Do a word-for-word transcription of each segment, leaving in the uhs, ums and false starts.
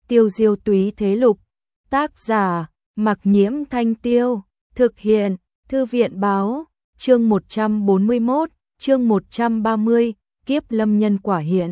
Tiêu diêu túy thế lục, tác giả, Mặc Nhiễm Thanh Tiêu, thực hiện, Thư viện báo, chương một trăm bốn mươi mốt, chương một trăm ba mươi, kiếp lâm nhân quả hiện.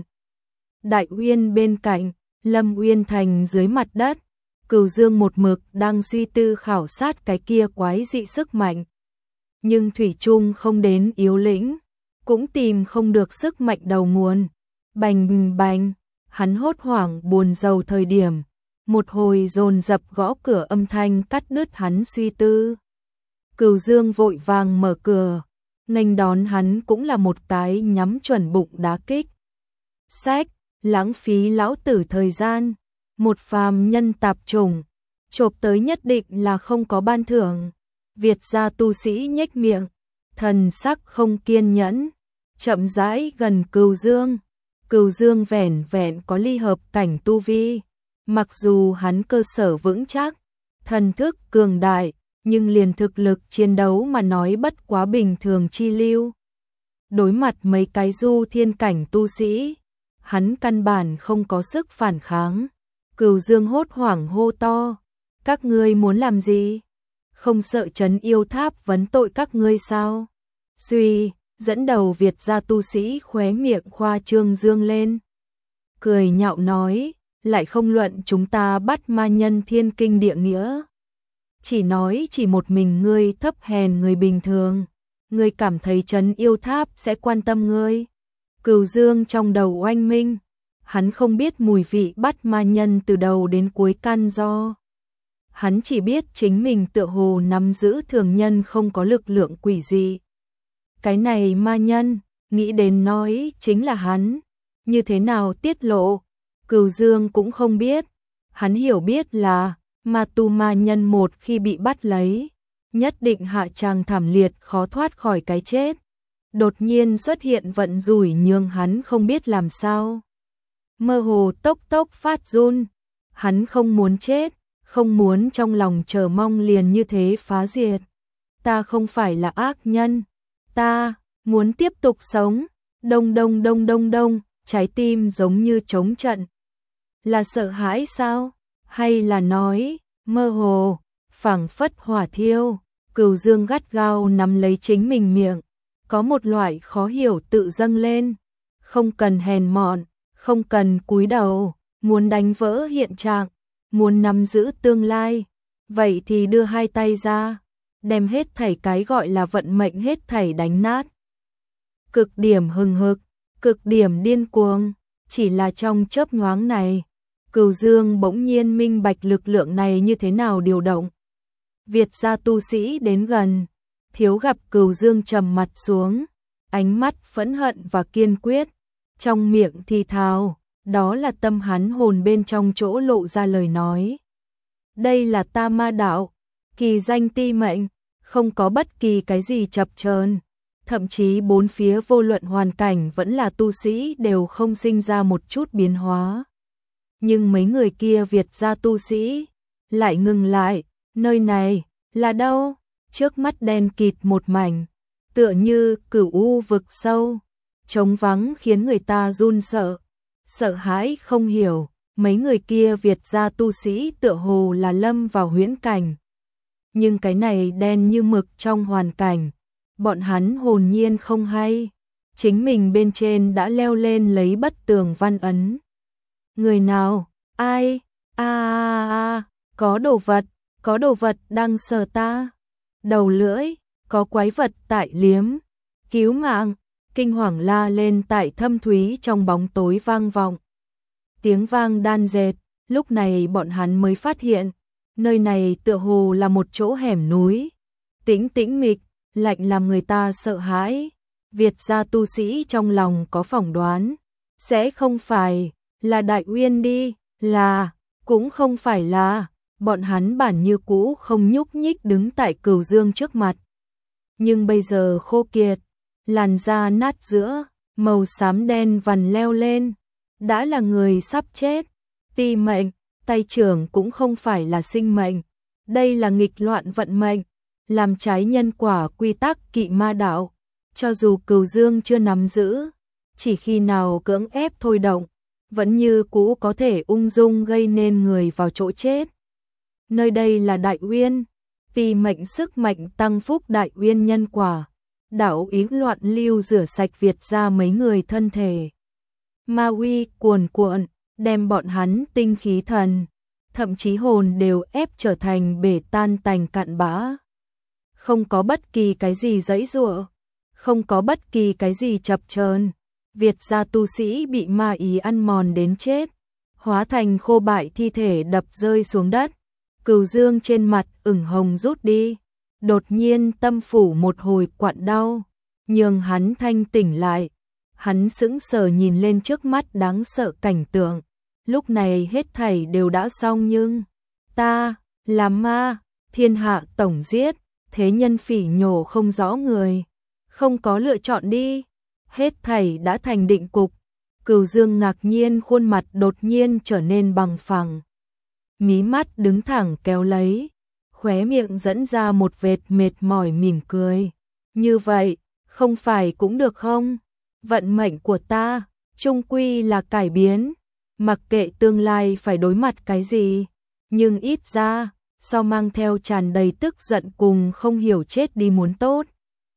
Đại Uyên bên cạnh, Lâm Uyên Thành dưới mặt đất, Cửu Dương một mực đang suy tư khảo sát cái kia quái dị sức mạnh. Nhưng thủy chung không đến yếu lĩnh, cũng tìm không được sức mạnh đầu nguồn. Bành bành, hắn hốt hoảng buồn rầu thời điểm, một hồi dồn dập gõ cửa âm thanh cắt đứt hắn suy tư. Cửu Dương vội vàng mở cửa, nghênh đón hắn cũng là một cái nhắm chuẩn bụng đá kích. Sách, lãng phí lão tử thời gian, một phàm nhân tạp chủng, chộp tới nhất định là không có ban thưởng. Việt gia tu sĩ nhếch miệng, thần sắc không kiên nhẫn, chậm rãi gần Cửu Dương. Cửu Dương vẻn vẹn có ly hợp cảnh tu vi, mặc dù hắn cơ sở vững chắc, thần thức cường đại, nhưng liền thực lực chiến đấu mà nói bất quá bình thường chi lưu. Đối mặt mấy cái du thiên cảnh tu sĩ, hắn căn bản không có sức phản kháng. Cửu Dương hốt hoảng hô to, các ngươi muốn làm gì? Không sợ trấn yêu tháp vấn tội các ngươi sao? Suy, dẫn đầu Việt gia tu sĩ khóe miệng khoa trương dương lên. Cười nhạo nói, lại không luận chúng ta bắt ma nhân thiên kinh địa nghĩa. Chỉ nói chỉ một mình ngươi thấp hèn người bình thường, ngươi cảm thấy trấn yêu tháp sẽ quan tâm ngươi. Cửu Dương trong đầu oanh minh, hắn không biết mùi vị bắt ma nhân từ đầu đến cuối căn do. Hắn chỉ biết chính mình tựa hồ nắm giữ thường nhân không có lực lượng quỷ dị. Cái này ma nhân, nghĩ đến nói chính là hắn, như thế nào tiết lộ, Cửu Dương cũng không biết. Hắn hiểu biết là, ma tu ma nhân một khi bị bắt lấy, nhất định hạ tràng thảm liệt khó thoát khỏi cái chết. Đột nhiên xuất hiện vận rủi nhường hắn không biết làm sao. Mơ hồ tốc tốc phát run, hắn không muốn chết, không muốn trong lòng chờ mong liền như thế phá diệt. Ta không phải là ác nhân, ta muốn tiếp tục sống. Đông đông đông đông đông, trái tim giống như trống trận. Là sợ hãi sao? Hay là nói, mơ hồ, phảng phất hỏa thiêu. Cửu Dương gắt gao nắm lấy chính mình miệng, có một loại khó hiểu tự dâng lên. Không cần hèn mọn, không cần cúi đầu, muốn đánh vỡ hiện trạng, muốn nắm giữ tương lai, vậy thì đưa hai tay ra, đem hết thảy cái gọi là vận mệnh hết thảy đánh nát. Cực điểm hừng hực, cực điểm điên cuồng, chỉ là trong chớp nhoáng này, Cửu Dương bỗng nhiên minh bạch lực lượng này như thế nào điều động. Việt gia tu sĩ đến gần, thiếu gặp Cửu Dương trầm mặt xuống, ánh mắt phẫn hận và kiên quyết, trong miệng thì thào, đó là tâm hắn hồn bên trong chỗ lộ ra lời nói. Đây là ta ma đạo, kỳ danh ti mệnh, không có bất kỳ cái gì chập chờn, thậm chí bốn phía vô luận hoàn cảnh vẫn là tu sĩ đều không sinh ra một chút biến hóa. Nhưng mấy người kia Việt gia tu sĩ lại ngừng lại, nơi này là đâu? Trước mắt đen kịt một mảnh, tựa như cửu u vực sâu, trống vắng khiến người ta run sợ, sợ hãi không hiểu. Mấy người kia Việt gia tu sĩ tựa hồ là lâm vào huyễn cảnh. Nhưng cái này đen như mực trong hoàn cảnh, bọn hắn hồn nhiên không hay, chính mình bên trên đã leo lên lấy bất tường văn ấn. Người nào? Ai? A a a, có đồ vật, có đồ vật đang sờ ta. Đầu lưỡi, có quái vật tại liếm. Cứu mạng, kinh hoàng la lên tại thâm thúy trong bóng tối vang vọng. Tiếng vang đan dệt, lúc này bọn hắn mới phát hiện, nơi này tựa hồ là một chỗ hẻm núi. Tĩnh tĩnh mịch, lạnh làm người ta sợ hãi. Việt gia tu sĩ trong lòng có phỏng đoán, sẽ không phải là Đại Uyên đi, là, cũng không phải là, bọn hắn bản như cũ không nhúc nhích đứng tại Cửu Dương trước mặt. Nhưng bây giờ khô kiệt, làn da nát giữa, màu xám đen vằn leo lên, đã là người sắp chết. Ti mệnh, tay trưởng cũng không phải là sinh mệnh, đây là nghịch loạn vận mệnh, làm trái nhân quả quy tắc kỵ ma đạo. Cho dù Cửu Dương chưa nắm giữ, chỉ khi nào cưỡng ép thôi động, vẫn như cũ có thể ung dung gây nên người vào chỗ chết. Nơi đây là Đại Uyên, tỳ mệnh sức mạnh tăng phúc Đại Uyên nhân quả, đạo ý loạn lưu rửa sạch Việt ra mấy người thân thể. Ma uy cuồn cuộn, đem bọn hắn tinh khí thần, thậm chí hồn đều ép trở thành bể tan tành cạn bã. Không có bất kỳ cái gì giãy giụa, không có bất kỳ cái gì chập chờn. Việt gia tu sĩ bị ma ý ăn mòn đến chết, hóa thành khô bại thi thể đập rơi xuống đất. Cửu Dương trên mặt ửng hồng rút đi, đột nhiên tâm phủ một hồi quặn đau, nhường hắn thanh tỉnh lại. Hắn sững sờ nhìn lên trước mắt đáng sợ cảnh tượng, lúc này hết thảy đều đã xong nhưng ta là ma, thiên hạ tổng giết, thế nhân phỉ nhổ không rõ người, không có lựa chọn đi, hết thảy đã thành định cục. Cửu Dương ngạc nhiên, khuôn mặt đột nhiên trở nên bằng phẳng, mí mắt đứng thẳng kéo lấy, khóe miệng dẫn ra một vệt mệt mỏi mỉm cười. Như vậy, không phải cũng được không? Vận mệnh của ta, chung quy là cải biến, mặc kệ tương lai phải đối mặt cái gì, nhưng ít ra, so mang theo tràn đầy tức giận cùng không hiểu chết đi muốn tốt.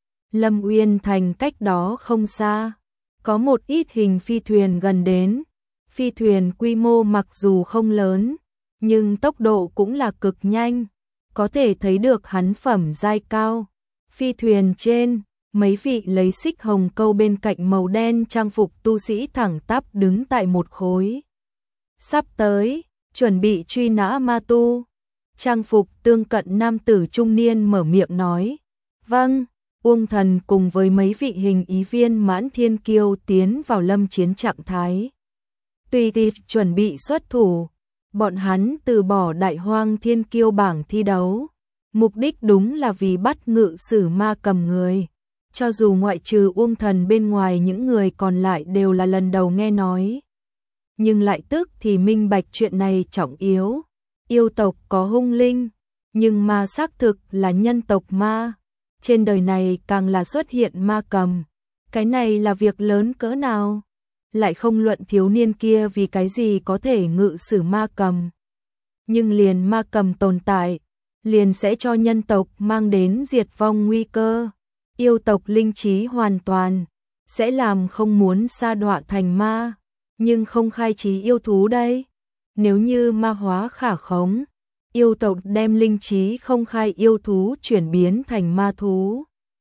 Lâm Uyên Thành cách đó không xa, có một ít hình phi thuyền gần đến, phi thuyền quy mô mặc dù không lớn, nhưng tốc độ cũng là cực nhanh, có thể thấy được hắn phẩm giai cao. Phi thuyền trên, mấy vị lấy xích hồng câu bên cạnh màu đen trang phục tu sĩ thẳng tắp đứng tại một khối. Sắp tới, chuẩn bị truy nã ma tu. Trang phục tương cận nam tử trung niên mở miệng nói. Vâng, Uông Thần cùng với mấy vị hình ý viên mãn thiên kiêu tiến vào lâm chiến trạng thái. Tùy tì chuẩn bị xuất thủ, bọn hắn từ bỏ đại hoang thiên kiêu bảng thi đấu. Mục đích đúng là vì bắt ngự sử ma cầm người. Cho dù ngoại trừ Uông Thần bên ngoài những người còn lại đều là lần đầu nghe nói. Nhưng lại tức thì minh bạch chuyện này trọng yếu. Yêu tộc có hung linh, nhưng ma xác thực là nhân tộc ma. Trên đời này càng là xuất hiện ma cầm. Cái này là việc lớn cỡ nào? Lại không luận thiếu niên kia vì cái gì có thể ngự sử ma cầm. Nhưng liền ma cầm tồn tại, liền sẽ cho nhân tộc mang đến diệt vong nguy cơ. Yêu tộc linh trí hoàn toàn, sẽ làm không muốn sa đọa thành ma, nhưng không khai trí yêu thú đây. Nếu như ma hóa khả khống, yêu tộc đem linh trí không khai yêu thú chuyển biến thành ma thú,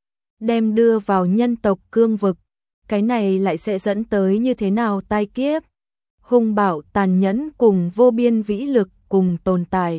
đem đưa vào nhân tộc cương vực, cái này lại sẽ dẫn tới như thế nào tai kiếp? Hung bạo tàn nhẫn cùng vô biên vĩ lực cùng tồn tại.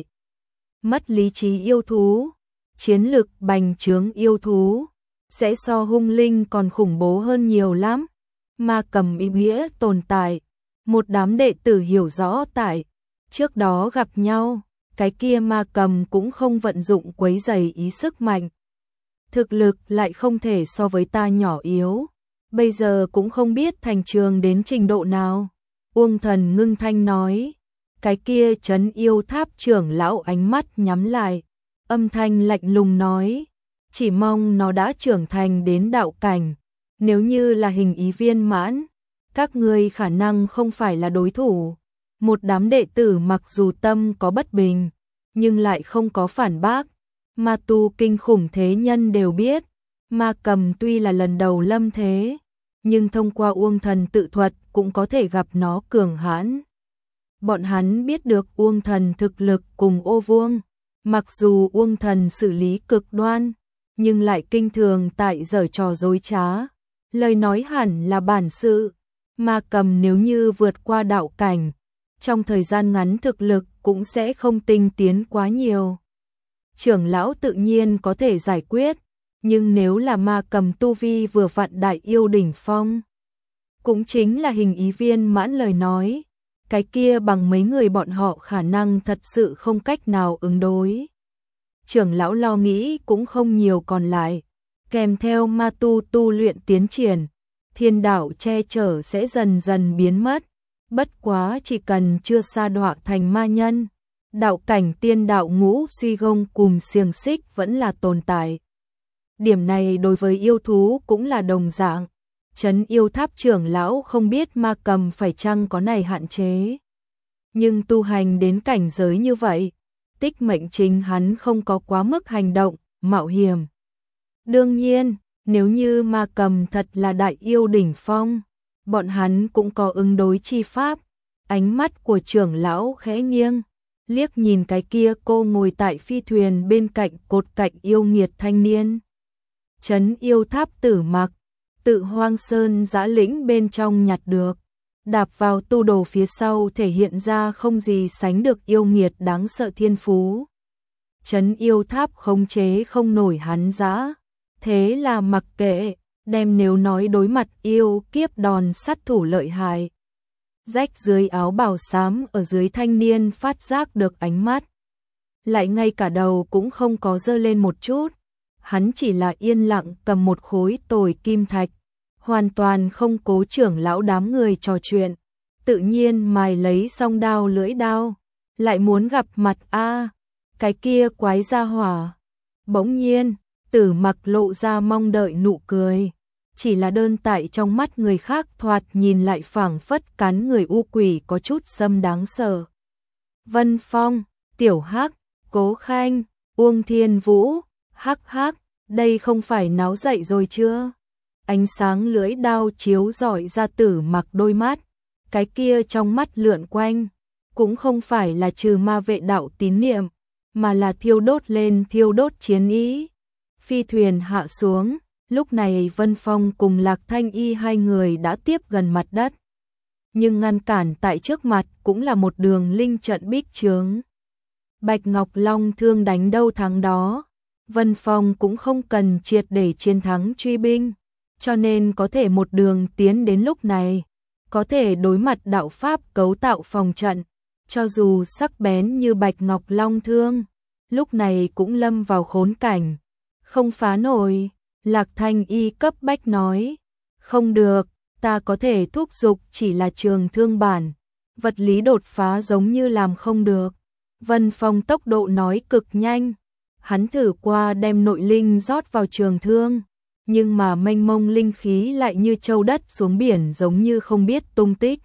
Mất lý trí yêu thú, chiến lực bành trướng yêu thú, sẽ so hung linh còn khủng bố hơn nhiều lắm. Ma cầm ý nghĩa tồn tại, một đám đệ tử hiểu rõ tại trước đó gặp nhau, cái kia ma cầm cũng không vận dụng quấy rầy ý sức mạnh. Thực lực lại không thể so với ta nhỏ yếu, bây giờ cũng không biết thành trường đến trình độ nào. Uông Thần ngưng thanh nói, cái kia trấn yêu tháp trưởng lão ánh mắt nhắm lại, âm thanh lạnh lùng nói, chỉ mong nó đã trưởng thành đến đạo cảnh, nếu như là hình ý viên mãn, các ngươi khả năng không phải là đối thủ. Một đám đệ tử mặc dù tâm có bất bình, nhưng lại không có phản bác. Ma tu kinh khủng thế nhân đều biết, ma cầm tuy là lần đầu lâm thế, nhưng thông qua Uông Thần tự thuật cũng có thể gặp nó cường hãn. Bọn hắn biết được Uông Thần thực lực cùng Ô Vuông, mặc dù Uông Thần xử lý cực đoan, nhưng lại kinh thường tại giở trò dối trá. Lời nói hẳn là bản sự, ma cầm nếu như vượt qua đạo cảnh, trong thời gian ngắn thực lực cũng sẽ không tinh tiến quá nhiều. Trưởng lão tự nhiên có thể giải quyết, nhưng nếu là ma cầm tu vi vừa vặn đại yêu đỉnh phong, cũng chính là hình ý viên mãn lời nói, cái kia bằng mấy người bọn họ khả năng thật sự không cách nào ứng đối. Trưởng lão lo nghĩ cũng không nhiều còn lại, kèm theo ma tu tu luyện tiến triển, thiên đạo che chở sẽ dần dần biến mất. Bất quá chỉ cần chưa sa đọa thành ma nhân, đạo cảnh tiên đạo ngũ suy gông cùng xiềng xích vẫn là tồn tại. Điểm này đối với yêu thú cũng là đồng dạng. Trấn Yêu Tháp trưởng lão không biết ma cầm phải chăng có này hạn chế. Nhưng tu hành đến cảnh giới như vậy, Tích Mệnh chính hắn không có quá mức hành động, mạo hiểm. Đương nhiên, nếu như ma cầm thật là đại yêu đỉnh phong, bọn hắn cũng có ứng đối chi pháp. Ánh mắt của trưởng lão khẽ nghiêng, liếc nhìn cái kia cô ngồi tại phi thuyền bên cạnh cột cạnh yêu nghiệt thanh niên. Trấn Yêu Tháp Tử Mặc, tự Hoang Sơn Dã Lĩnh bên trong nhặt được, đạp vào tu đồ phía sau thể hiện ra không gì sánh được yêu nghiệt đáng sợ thiên phú. Trấn Yêu Tháp khống chế không nổi hắn dã, thế là mặc kệ, đem nếu nói đối mặt yêu kiếp đòn sát thủ lợi hại. Rách dưới áo bào xám ở dưới thanh niên phát giác được ánh mắt, lại ngay cả đầu cũng không có dơ lên một chút, hắn chỉ là yên lặng cầm một khối tồi kim thạch, hoàn toàn không cố trưởng lão đám người trò chuyện, tự nhiên mài lấy song đao lưỡi đao, lại muốn gặp mặt a, cái kia quái gia hỏa. Bỗng nhiên, Tử Mặc lộ ra mong đợi nụ cười, chỉ là đơn tại trong mắt người khác thoạt nhìn lại phảng phất cắn người u quỷ có chút xâm đáng sợ. Vân Phong, Tiểu Hắc, Cố Khanh, Uông Thiên Vũ, hắc hắc, đây không phải náo dậy rồi chưa? Ánh sáng lưỡi đao chiếu rọi ra Tử Mặc đôi mắt, cái kia trong mắt lượn quanh, cũng không phải là trừ ma vệ đạo tín niệm, mà là thiêu đốt lên thiêu đốt chiến ý. Phi thuyền hạ xuống, lúc này Vân Phong cùng Lạc Thanh Y hai người đã tiếp gần mặt đất. Nhưng ngăn cản tại trước mặt cũng là một đường linh trận bích chướng. Bạch Ngọc Long thương đánh đâu thắng đó, Vân Phong cũng không cần triệt để chiến thắng truy binh, cho nên có thể một đường tiến đến lúc này, có thể đối mặt đạo pháp cấu tạo phòng trận, cho dù sắc bén như Bạch Ngọc Long thương, lúc này cũng lâm vào khốn cảnh, không phá nổi. Lạc Thanh Y cấp bách nói, không được, ta có thể thúc giục chỉ là trường thương bản, vật lý đột phá giống như làm không được. Vân Phong tốc độ nói cực nhanh, hắn thử qua đem nội linh rót vào trường thương, nhưng mà mênh mông linh khí lại như châu đất xuống biển giống như không biết tung tích.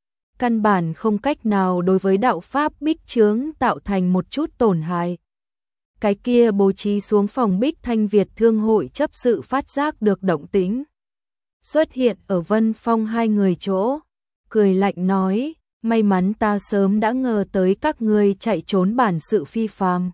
Căn bản không cách nào đối với đạo pháp bích chướng tạo thành một chút tổn hại. Cái kia bố trí xuống phòng Bích Thanh Việt Thương hội chấp sự phát giác được động tĩnh, xuất hiện ở Vân Phong hai người chỗ, cười lạnh nói, may mắn ta sớm đã ngờ tới các ngươi chạy trốn bản sự phi phàm,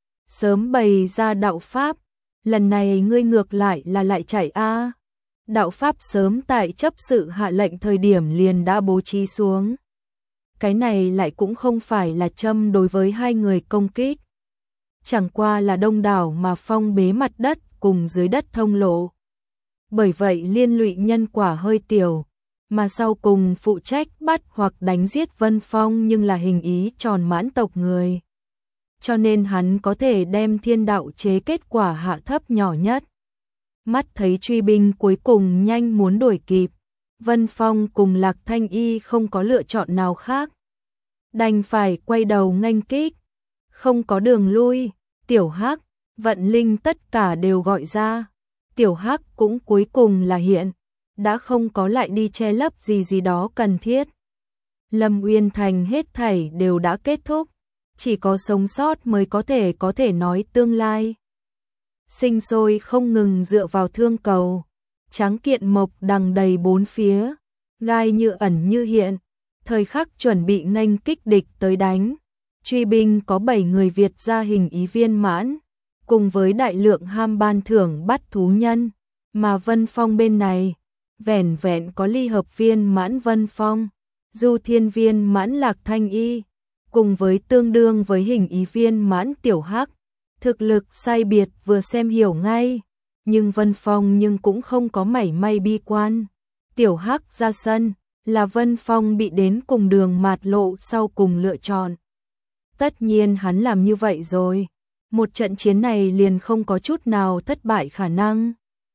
sớm bày ra đạo pháp, lần này ngươi ngược lại là lại chạy a. Đạo pháp sớm tại chấp sự hạ lệnh thời điểm liền đã bố trí xuống. Cái này lại cũng không phải là châm đối với hai người công kích, chẳng qua là đông đảo mà phong bế mặt đất cùng dưới đất thông lộ. Bởi vậy liên lụy nhân quả hơi tiểu, mà sau cùng phụ trách bắt hoặc đánh giết Vân Phong nhưng là hình ý tròn mãn tộc người. Cho nên hắn có thể đem thiên đạo chế kết quả hạ thấp nhỏ nhất. Mắt thấy truy binh cuối cùng nhanh muốn đuổi kịp, Vân Phong cùng Lạc Thanh Y không có lựa chọn nào khác, đành phải quay đầu nghênh kích. Không có đường lui, Tiểu Hắc, Vận Linh tất cả đều gọi ra. Tiểu Hắc cũng cuối cùng là hiện, đã không có lại đi che lấp gì gì đó cần thiết. Lâm Uyên Thành hết thảy đều đã kết thúc, chỉ có sống sót mới có thể có thể nói tương lai. Sinh sôi không ngừng dựa vào thương cầu, tráng kiện mộc đằng đầy bốn phía, gai như ẩn như hiện, thời khắc chuẩn bị nghênh kích địch tới đánh. Truy binh có bảy người Việt gia hình ý viên mãn, cùng với đại lượng ham ban thưởng bắt thú nhân, mà Vân Phong bên này, vẻn vẹn có ly hợp viên mãn Vân Phong, du thiên viên mãn Lạc Thanh Y, cùng với tương đương với hình ý viên mãn Tiểu Hắc. Thực lực sai biệt vừa xem hiểu ngay, nhưng Vân Phong nhưng cũng không có mảy may bi quan. Tiểu Hắc ra sân, là Vân Phong bị đến cùng đường mạt lộ sau cùng lựa chọn. Tất nhiên hắn làm như vậy rồi, một trận chiến này liền không có chút nào thất bại khả năng.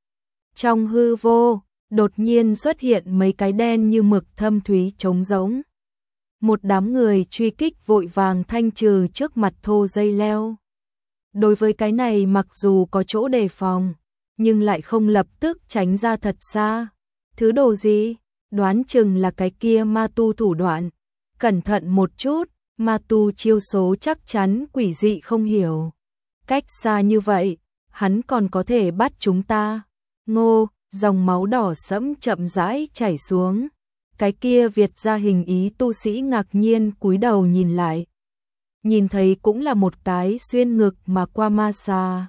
Trong hư vô, đột nhiên xuất hiện mấy cái đen như mực thâm thúy trống rỗng. Một đám người truy kích vội vàng thanh trừ trước mặt thô dây leo. Đối với cái này mặc dù có chỗ đề phòng, nhưng lại không lập tức tránh ra thật xa. Thứ đồ gì? Đoán chừng là cái kia ma tu thủ đoạn. Cẩn thận một chút, ma tu chiêu số chắc chắn quỷ dị không hiểu. Cách xa như vậy, hắn còn có thể bắt chúng ta. Ngô, dòng máu đỏ sẫm chậm rãi chảy xuống. Cái kia Việt gia hình ý tu sĩ ngạc nhiên cúi đầu nhìn lại. Nhìn thấy cũng là một cái xuyên ngực mà qua ma xà.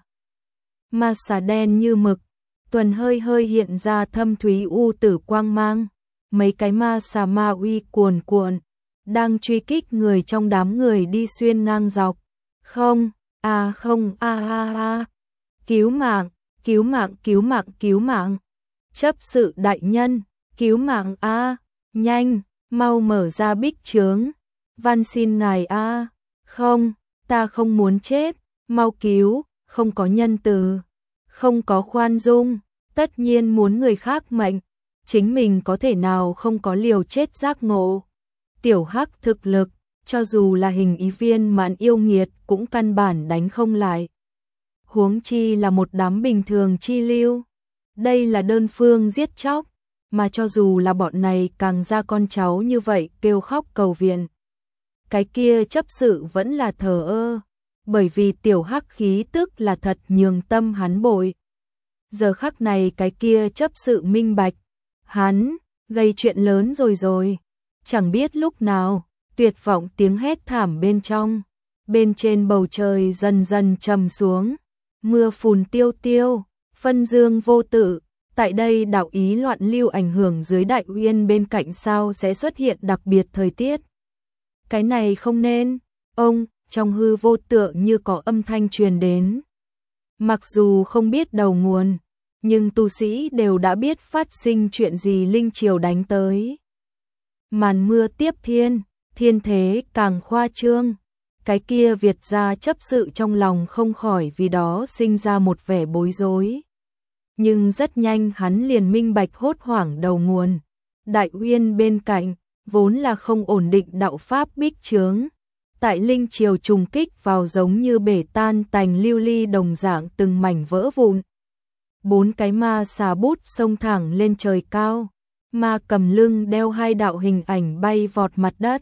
Ma xà đen như mực, tuần hơi hơi hiện ra thâm thúy u tử quang mang. Mấy cái ma xà ma uy cuồn cuộn, đang truy kích người trong đám người đi xuyên ngang dọc. Không, a không, a a a. Cứu mạng, cứu mạng, cứu mạng, cứu mạng. Chấp sự đại nhân, cứu mạng a, nhanh, mau mở ra bích chướng. Van xin ngài a. Không, ta không muốn chết, mau cứu, không có nhân từ, không có khoan dung, tất nhiên muốn người khác mệnh, chính mình có thể nào không có liều chết giác ngộ. Tiểu Hắc thực lực, cho dù là hình ý viên mãn yêu nghiệt cũng căn bản đánh không lại. Huống chi là một đám bình thường chi lưu. Đây là đơn phương giết chóc, mà cho dù là bọn này càng ra con cháu như vậy kêu khóc cầu viện. Cái kia chấp sự vẫn là thờ ơ, bởi vì tiểu Hắc khí tức là thật nhường tâm hắn bội. Giờ khắc này cái kia chấp sự minh bạch, hắn gây chuyện lớn rồi rồi. Chẳng biết lúc nào, tuyệt vọng tiếng hét thảm bên trong, bên trên bầu trời dần dần trầm xuống, mưa phùn tiêu tiêu, phân dương vô tự. Tại đây đạo ý loạn lưu ảnh hưởng dưới đại uyên bên cạnh sao sẽ xuất hiện đặc biệt thời tiết. Cái này không nên, ông, trong hư vô tựa như có âm thanh truyền đến. Mặc dù không biết đầu nguồn, nhưng tu sĩ đều đã biết phát sinh chuyện gì linh triều đánh tới. Màn mưa tiếp thiên, thiên thế càng khoa trương. Cái kia Việt gia chấp sự trong lòng không khỏi vì đó sinh ra một vẻ bối rối. Nhưng rất nhanh hắn liền minh bạch hốt hoảng đầu nguồn. Đại uyên bên cạnh, vốn là không ổn định đạo pháp bích chướng. Tại linh triều trùng kích vào giống như bể tan tành lưu ly đồng dạng từng mảnh vỡ vụn. Bốn cái ma xà bút xông thẳng lên trời cao. Ma cầm lưng đeo hai đạo hình ảnh bay vọt mặt đất.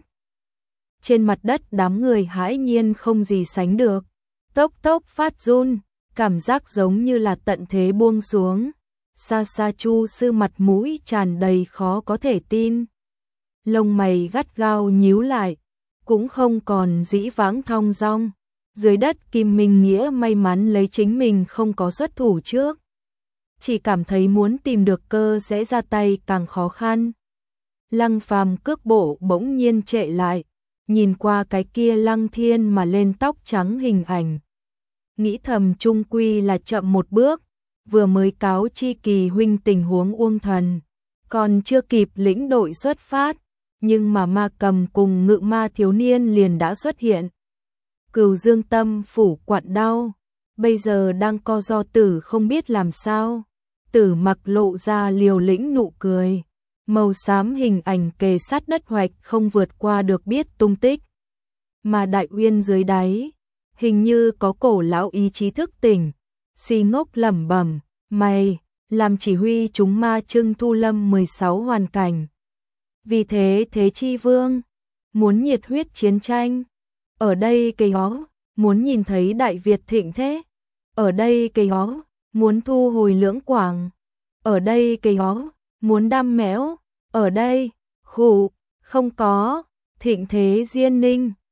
Trên mặt đất đám người hãi nhiên không gì sánh được. Tốc tốc phát run, cảm giác giống như là tận thế buông xuống. Xa xa Chu sư mặt mũi tràn đầy khó có thể tin. Lông mày gắt gao nhíu lại, cũng không còn dĩ vãng thong dong. Dưới đất Kim Minh Nghĩa may mắn lấy chính mình không có xuất thủ trước. Chỉ cảm thấy muốn tìm được cơ sẽ ra tay càng khó khăn. Lăng Phàm cước bộ bỗng nhiên trệ lại, nhìn qua cái kia Lăng Thiên mà lên tóc trắng hình ảnh. Nghĩ thầm chung quy là chậm một bước, vừa mới cáo chi Kỳ huynh tình huống Uông Thần, còn chưa kịp lĩnh đội xuất phát, nhưng mà ma cầm cùng ngự ma thiếu niên liền đã xuất hiện. Cửu Dương tâm phủ quặn đau, bây giờ đang co do tử không biết làm sao. Tử mặc lộ ra liều lĩnh nụ cười, màu xám hình ảnh kề sát đất hoạch không vượt qua được biết tung tích. Mà đại uyên dưới đáy, hình như có cổ lão ý chí thức tỉnh, si ngốc lẩm bẩm, mày, làm chỉ huy chúng ma trưng thu lâm mười sáu hoàn cảnh. Vì thế Thế Chi Vương, muốn nhiệt huyết chiến tranh, ở đây cây ó, muốn nhìn thấy Đại Việt thịnh thế, ở đây cây ó, muốn thu hồi Lưỡng Quảng, ở đây cây ó, muốn đam mẽo, ở đây, khủ, không có, thịnh thế Diên Ninh,